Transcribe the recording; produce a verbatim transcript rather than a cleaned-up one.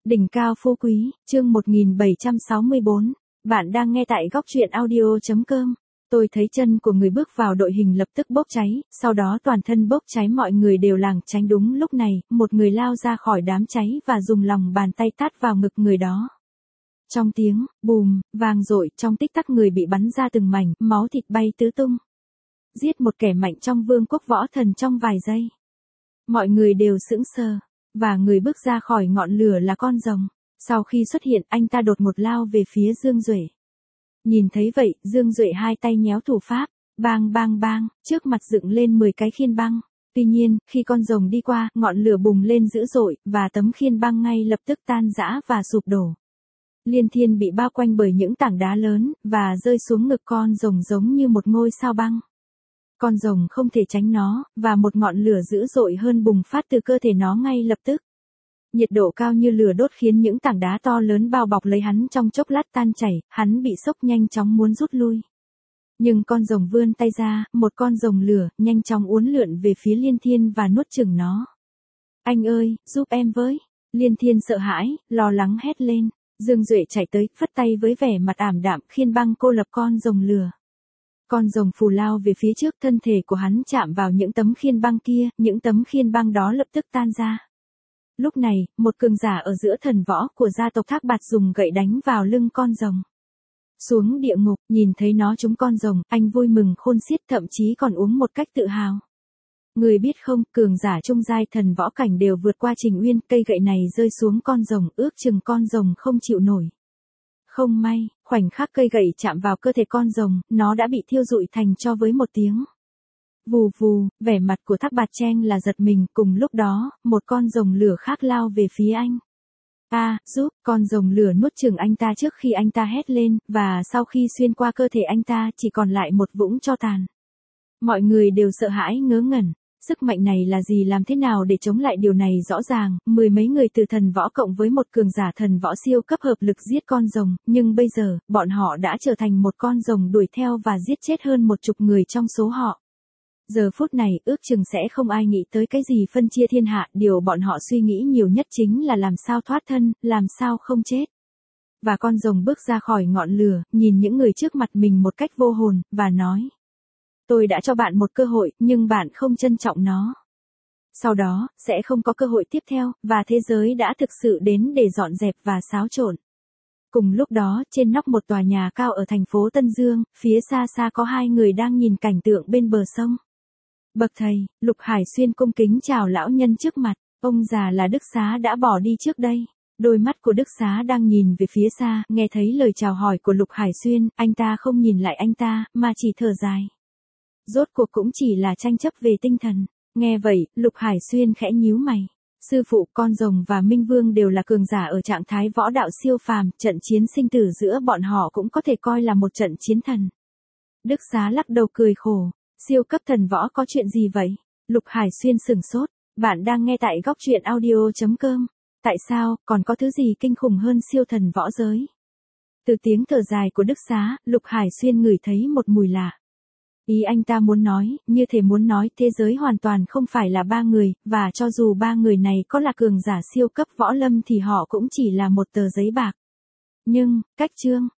Đỉnh cao phú quý, chương một nghìn bảy trăm sáu mươi bốn. Bạn đang nghe tại góc truyện audio chấm com. Tôi thấy chân của người bước vào đội hình lập tức bốc cháy, sau đó toàn thân bốc cháy, mọi người đều lảng tránh. Đúng lúc này, một người lao ra khỏi đám cháy và dùng lòng bàn tay tát vào ngực người đó. Trong tiếng bùm vang dội, trong tích tắc người bị bắn ra từng mảnh, máu thịt bay tứ tung. Giết một kẻ mạnh trong vương quốc võ thần trong vài giây. Mọi người đều sững sờ. Và người bước ra khỏi ngọn lửa là con rồng. Sau khi xuất hiện, anh ta đột ngột lao về phía Dương Duệ. Nhìn thấy vậy, Dương Duệ hai tay nhéo thủ pháp, bang bang bang, trước mặt dựng lên mười cái khiên băng. Tuy nhiên, khi con rồng đi qua, ngọn lửa bùng lên dữ dội, và tấm khiên băng ngay lập tức tan rã và sụp đổ. Liên Thiên bị bao quanh bởi những tảng đá lớn, và rơi xuống ngực con rồng giống như một ngôi sao băng. Con rồng không thể tránh nó, và một ngọn lửa dữ dội hơn bùng phát từ cơ thể nó ngay lập tức. Nhiệt độ cao như lửa đốt khiến những tảng đá to lớn bao bọc lấy hắn trong chốc lát tan chảy, hắn bị sốc nhanh chóng muốn rút lui. Nhưng con rồng vươn tay ra, một con rồng lửa, nhanh chóng uốn lượn về phía Liên Thiên và nuốt chửng nó. Anh ơi, giúp em với. Liên Thiên sợ hãi, lo lắng hét lên. Dương Duệ chạy tới, phất tay với vẻ mặt ảm đạm, khiên băng cô lập con rồng lửa. Con rồng phù lao về phía trước, thân thể của hắn chạm vào những tấm khiên băng kia, những tấm khiên băng đó lập tức tan ra. Lúc này, một cường giả ở giữa thần võ của gia tộc Thác Bạt dùng gậy đánh vào lưng con rồng. Xuống địa ngục, nhìn thấy nó trúng con rồng, anh vui mừng khôn xiết, thậm chí còn uống một cách tự hào. Người biết không, cường giả trung giai thần võ cảnh đều vượt qua Trình Uyên, cây gậy này rơi xuống con rồng, ước chừng con rồng không chịu nổi. Không may, khoảnh khắc cây gậy chạm vào cơ thể con rồng, nó đã bị thiêu rụi thành tro với một tiếng. Vù vù, vẻ mặt của Thác Bạt Chen là giật mình, cùng lúc đó, một con rồng lửa khác lao về phía anh. A, à, giúp, con rồng lửa nuốt chửng anh ta trước khi anh ta hét lên, và sau khi xuyên qua cơ thể anh ta chỉ còn lại một vũng tro tàn. Mọi người đều sợ hãi ngớ ngẩn. Sức mạnh này là gì, làm thế nào để chống lại điều này? Rõ ràng, mười mấy người từ thần võ cộng với một cường giả thần võ siêu cấp hợp lực giết con rồng, nhưng bây giờ, bọn họ đã trở thành một con rồng đuổi theo và giết chết hơn một chục người trong số họ. Giờ phút này, ước chừng sẽ không ai nghĩ tới cái gì phân chia thiên hạ, điều bọn họ suy nghĩ nhiều nhất chính là làm sao thoát thân, làm sao không chết. Và con rồng bước ra khỏi ngọn lửa, nhìn những người trước mặt mình một cách vô hồn, và nói. Tôi đã cho bạn một cơ hội, nhưng bạn không trân trọng nó. Sau đó, sẽ không có cơ hội tiếp theo, và thế giới đã thực sự đến để dọn dẹp và xáo trộn. Cùng lúc đó, trên nóc một tòa nhà cao ở thành phố Tân Dương, phía xa xa có hai người đang nhìn cảnh tượng bên bờ sông. Bậc thầy, Lục Hải Xuyên cung kính chào lão nhân trước mặt, ông già là Đức Xá đã bỏ đi trước đây. Đôi mắt của Đức Xá đang nhìn về phía xa, nghe thấy lời chào hỏi của Lục Hải Xuyên, anh ta không nhìn lại anh ta, mà chỉ thở dài. Rốt cuộc cũng chỉ là tranh chấp về tinh thần. Nghe vậy, Lục Hải Xuyên khẽ nhíu mày. Sư phụ, con rồng và Minh Vương đều là cường giả ở trạng thái võ đạo siêu phàm, trận chiến sinh tử giữa bọn họ cũng có thể coi là một trận chiến thần. Đức Xá lắc đầu cười khổ. Siêu cấp thần võ có chuyện gì vậy? Lục Hải Xuyên sửng sốt. Bạn đang nghe tại góc truyện audio chấm com. Tại sao, còn có thứ gì kinh khủng hơn siêu thần võ giới? Từ tiếng thở dài của Đức Xá, Lục Hải Xuyên ngửi thấy một mùi lạ. Ý anh ta muốn nói, như thể muốn nói thế giới hoàn toàn không phải là ba người, và cho dù ba người này có là cường giả siêu cấp võ lâm thì họ cũng chỉ là một tờ giấy bạc. Nhưng, cách chương,